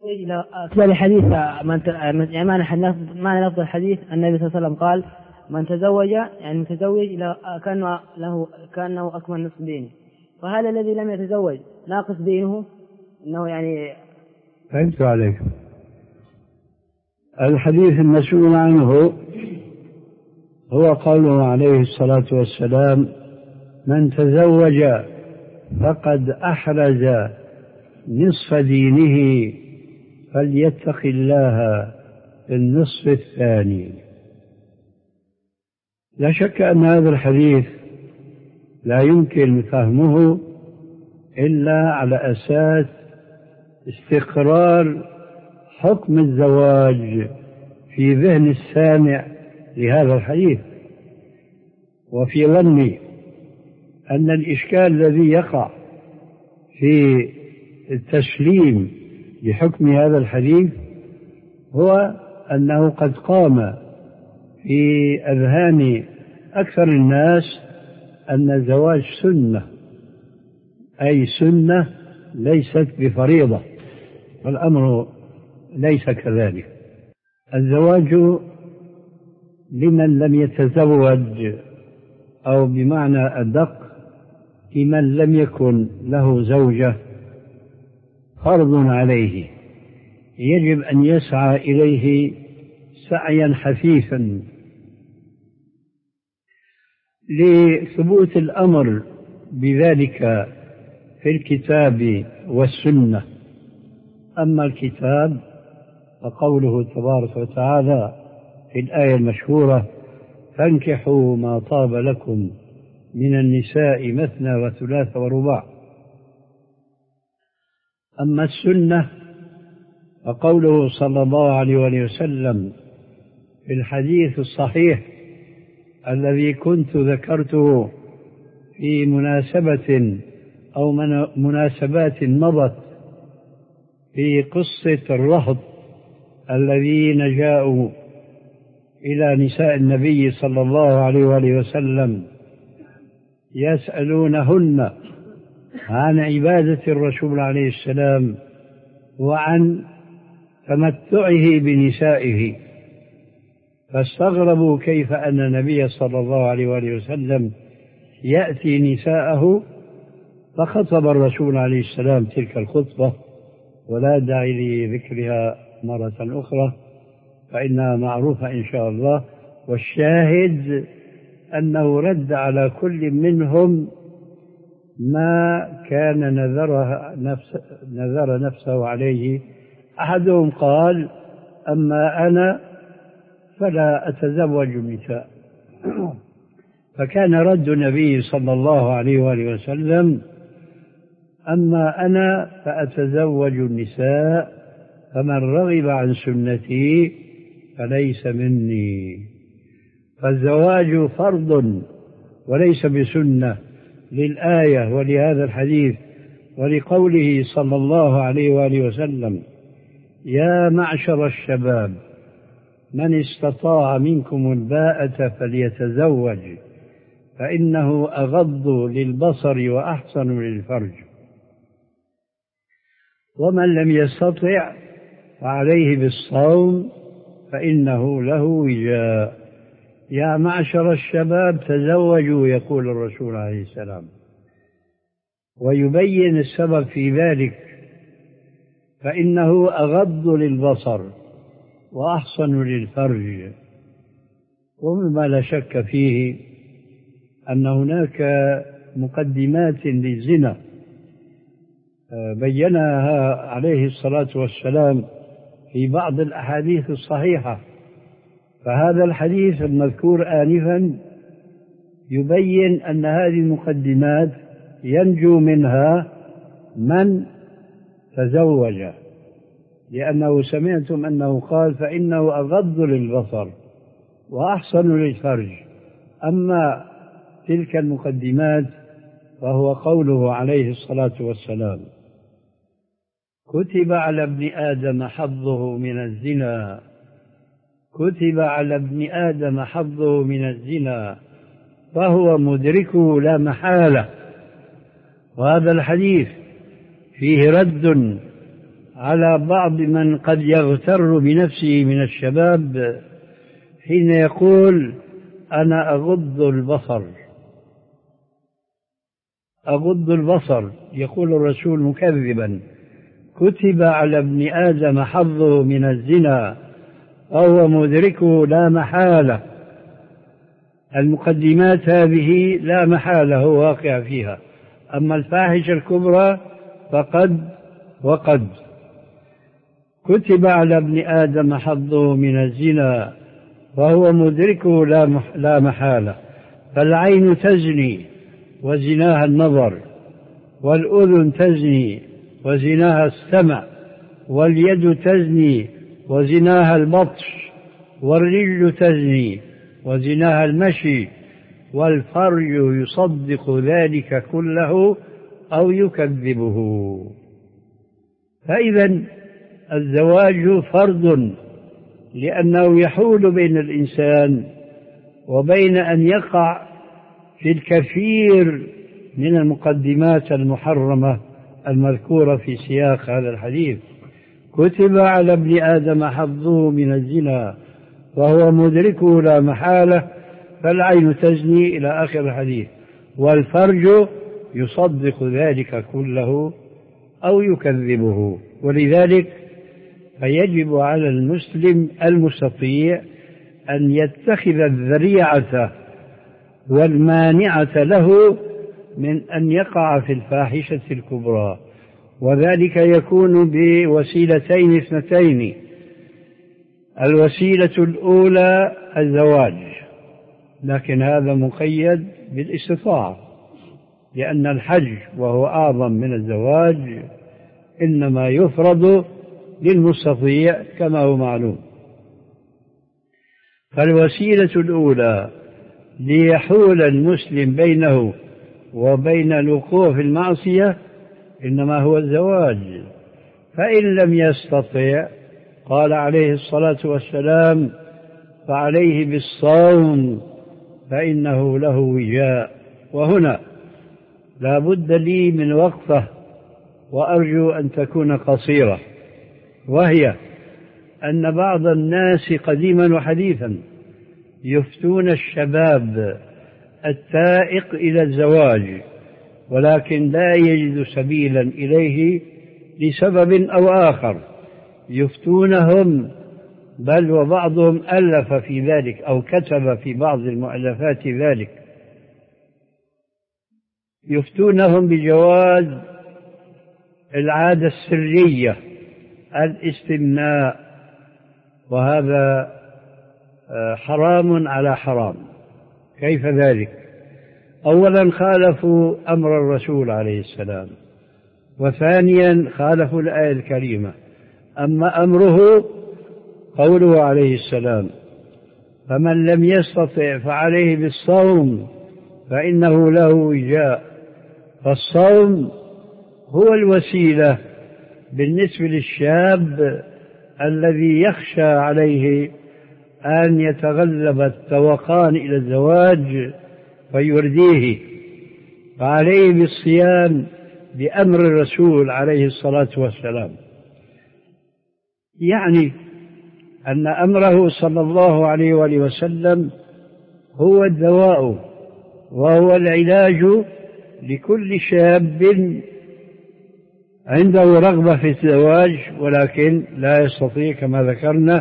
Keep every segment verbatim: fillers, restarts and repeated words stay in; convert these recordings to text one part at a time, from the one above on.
إلى أكثر حديث من يعني ما لفظ الحديث النبي صلى الله عليه وسلم قال من تزوج يعني متزوج إلى كان له كأنه أكمل نصف دينه، فهذا الذي لم يتزوج ناقص دينه إنه يعني. فهمت عليك. الحديث المسؤول عنه هو قوله عليه الصلاة والسلام من تزوج فقد أحرز نصف دينه فليتق الله في النصف الثاني. لا شك أن هذا الحديث لا يمكن فهمه إلا على أساس استقرار حكم الزواج في ذهن السامع لهذا الحديث، وفي ظني أن الإشكال الذي يقع في التسليم بحكم هذا الحديث هو أنه قد قام في أذهان أكثر الناس أن الزواج سنة، أي سنة ليست بفريضة، والأمر ليس كذلك. الزواج لمن لم يتزوج، أو بمعنى أدق لمن لم يكن له زوجة، فرض عليه يجب أن يسعى إليه سعيا حثيثا لثبوت الأمر بذلك في الكتاب والسنة. أما الكتاب فقوله تبارك وتعالى في الآية المشهورة فانكحوا ما طاب لكم من النساء مثنى وثلاث ورباع. أما السنة فقوله صلى الله عليه وسلم في الحديث الصحيح الذي كنت ذكرته في مناسبة أو مناسبات مضت في قصة الرهط الذين جاءوا إلى نساء النبي صلى الله عليه وآله وسلم يسألونهن عن عبادة الرسول عليه السلام وعن تمتعه بنسائه، فاستغربوا كيف أن النبي صلى الله عليه وآله وسلم يأتي نساءه، فخطب الرسول عليه السلام تلك الخطبة، ولا داعي لذكرها مرة أخرى فإنها معروفة إن شاء الله. والشاهد أنه رد على كل منهم ما كان نذر, نفس نذر نفسه عليه. أحدهم قال أما أنا فلا أتزوج النساء، فكان رد النبي صلى الله عليه وآله وسلم أما أنا فأتزوج النساء فمن رغب عن سنتي فليس مني. فالزواج فرض وليس بسنة للآية ولهذا الحديث ولقوله صلى الله عليه وآله وسلم يا معشر الشباب من استطاع منكم الباءة فليتزوج فإنه أغض للبصر وأحسن للفرج، ومن لم يستطع فعليه بالصوم فإنه له وجاء. يا معشر الشباب تزوجوا يقول الرسول عليه السلام، ويبين السبب في ذلك فإنه أغض للبصر وأحسن للفرج. ومما لا شك فيه أن هناك مقدمات للزنا بينها عليه الصلاة والسلام في بعض الأحاديث الصحيحة، فهذا الحديث المذكور آنفا يبين أن هذه المقدمات ينجو منها من تزوج، لأنه سمعتم أنه قال فإنه أغض للبصر وأحسن للفرج. أما تلك المقدمات فهو قوله عليه الصلاة والسلام كتب على ابن آدم حظه من الزنا، كتب على ابن آدم حظه من الزنا فهو مدركه لا محالة. وهذا الحديث فيه رد على بعض من قد يغتر بنفسه من الشباب حين يقول أنا أغض البصر. أغض البصر، يقول الرسول مكذبا: كتب على ابن آدم حظه من الزنا فهو مدركه لا محالة. المقدمات هذه لا محالة هو واقع فيها، أما الفاحشة الكبرى فقد وقد. كتب على ابن آدم حظه من الزنا وهو مدركه لا محالة. فالعين تزني وزناها النظر، والأذن تزني وزناها السمع، واليد تزني وزناها البطش، والرجل تزني وزناها المشي، والفرج يصدق ذلك كله أو يكذبه. فإذا الزواج فرض، لأنه يحول بين الإنسان وبين أن يقع في الكثير من المقدمات المحرمة المذكورة في سياق هذا الحديث. كتب على ابن آدم حظه من الزنا وهو مدركه لا محالة، فالعين تزني إلى آخر الحديث، والفرج يصدق ذلك كله أو يكذبه. ولذلك فيجب على المسلم المستطيع أن يتخذ الذريعة والمانعة له من أن يقع في الفاحشة الكبرى، وذلك يكون بوسيلتين اثنتين. الوسيلة الأولى الزواج، لكن هذا مقيد بالاستطاعة، لأن الحج وهو أعظم من الزواج إنما يفرض للمستطيع كما هو معلوم. فالوسيلة الأولى ليحول المسلم بينه وبين الوقوع في المعصية إنما هو الزواج. فإن لم يستطع قال عليه الصلاة والسلام: فعليه بالصوم فإنه له وجاء. وهنا لا بد لي من وقفة، وأرجو أن تكون قصيرة، وهي أن بعض الناس قديما وحديثا يفتون الشباب التائق إلى الزواج، ولكن لا يجد سبيلا إليه لسبب أو آخر، يفتونهم، بل وبعضهم ألف في ذلك أو كتب في بعض المؤلفات ذلك، يفتونهم بجواز العادة السرية، الاستمناء، وهذا حرام على حرام. كيف ذلك؟ أولا خالفوا أمر الرسول عليه السلام، وثانيا خالفوا الآية الكريمة. أما أمره قوله عليه السلام: فمن لم يستطع فعليه بالصوم فإنه له وجاء. فالصوم هو الوسيلة بالنسبة للشاب الذي يخشى عليه أن يتغلب التوقان إلى الزواج فيرديه، فعليه بالصيام بأمر الرسول عليه الصلاة والسلام. يعني أن أمره صلى الله عليه وآله وسلم هو الدواء وهو العلاج لكل شاب عنده رغبة في الزواج ولكن لا يستطيع كما ذكرنا،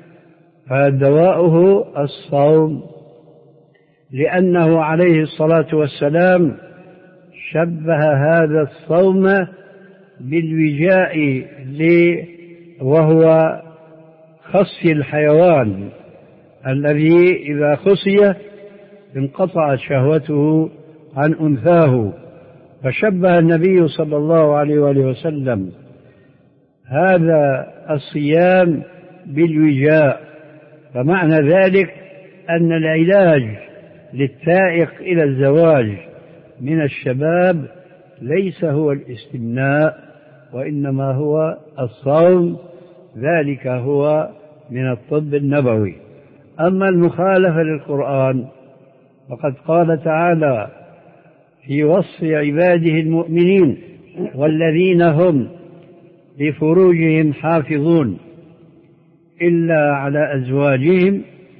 فدواؤه الصوم، لأنه عليه الصلاة والسلام شبه هذا الصوم بالوجاء وهو خصي الحيوان الذي إذا خصي انقطعت شهوته عن أنثاه، فشبه النبي صلى الله عليه وآله وسلم هذا الصيام بالوجاء. فمعنى ذلك أن العلاج للتائق إلى الزواج من الشباب ليس هو الاستمناء، وإنما هو الصوم، ذلك هو من الطب النبوي. أما المخالفة للقرآن فقد قال تعالى في وصف عباده المؤمنين: والذين هم لفروجهم حافظون إلا على أزواجهم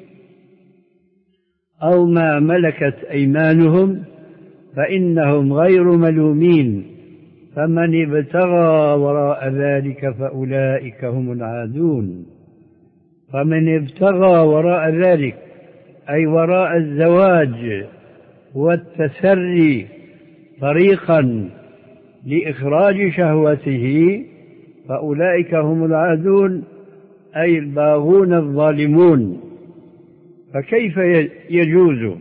أو ما ملكت أيمانهم فإنهم غير ملومين، فمن ابتغى وراء ذلك فأولئك هم العادون. فمن ابتغى وراء ذلك أي وراء الزواج والتسري طريقا لإخراج شهوته فأولئك هم العادون أي الباغون الظالمون. فكيف يجوز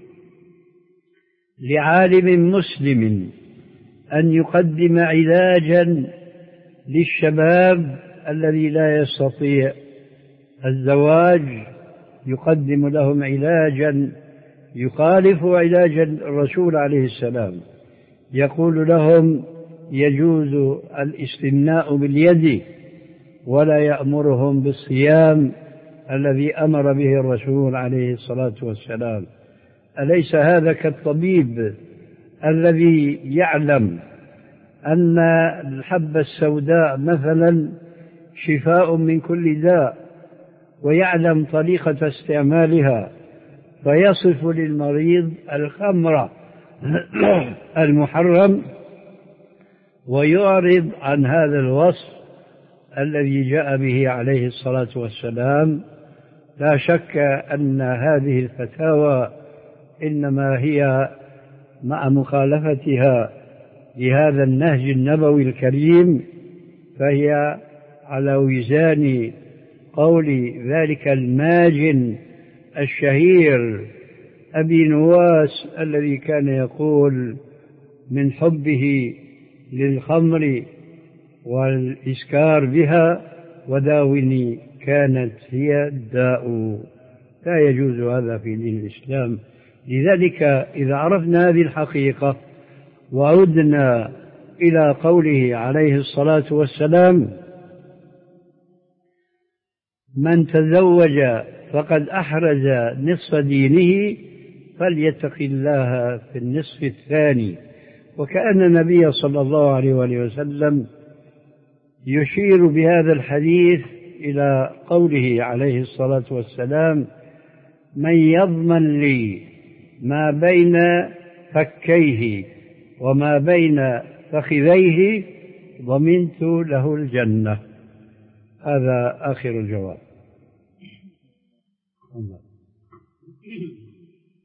لعالم مسلم أن يقدم علاجا للشباب الذي لا يستطيع الزواج، يقدم لهم علاجا يخالف علاج الرسول عليه السلام، يقول لهم يجوز الاستمناء باليد ولا يأمرهم بالصيام الذي أمر به الرسول عليه الصلاة والسلام؟ أليس هذا كالطبيب الذي يعلم أن الحبة السوداء مثلا شفاء من كل داء ويعلم طريقة استعمالها فيصف للمريض الخمر المحرم ويعرض عن هذا الوصف الذي جاء به عليه الصلاة والسلام؟ لا شك أن هذه الفتاوى إنما هي مع مخالفتها لهذا النهج النبوي الكريم فهي على وزان قول ذلك الماجن الشهير أبي نواس الذي كان يقول من حبه للخمر والإسكار بها وداوني كانت هي الداء. لا يجوز هذا في دين الإسلام. لذلك إذا عرفنا هذه الحقيقة وعدنا إلى قوله عليه الصلاة والسلام من تزوج فقد أحرز نصف دينه فليتق الله في النصف الثاني، وكأن النبي صلى الله عليه وآله وسلم يشير بهذا الحديث إلى قوله عليه الصلاة والسلام من يضمن لي ما بين فكيه وما بين فخذيه ضمنت له الجنة. هذا آخر الجواب.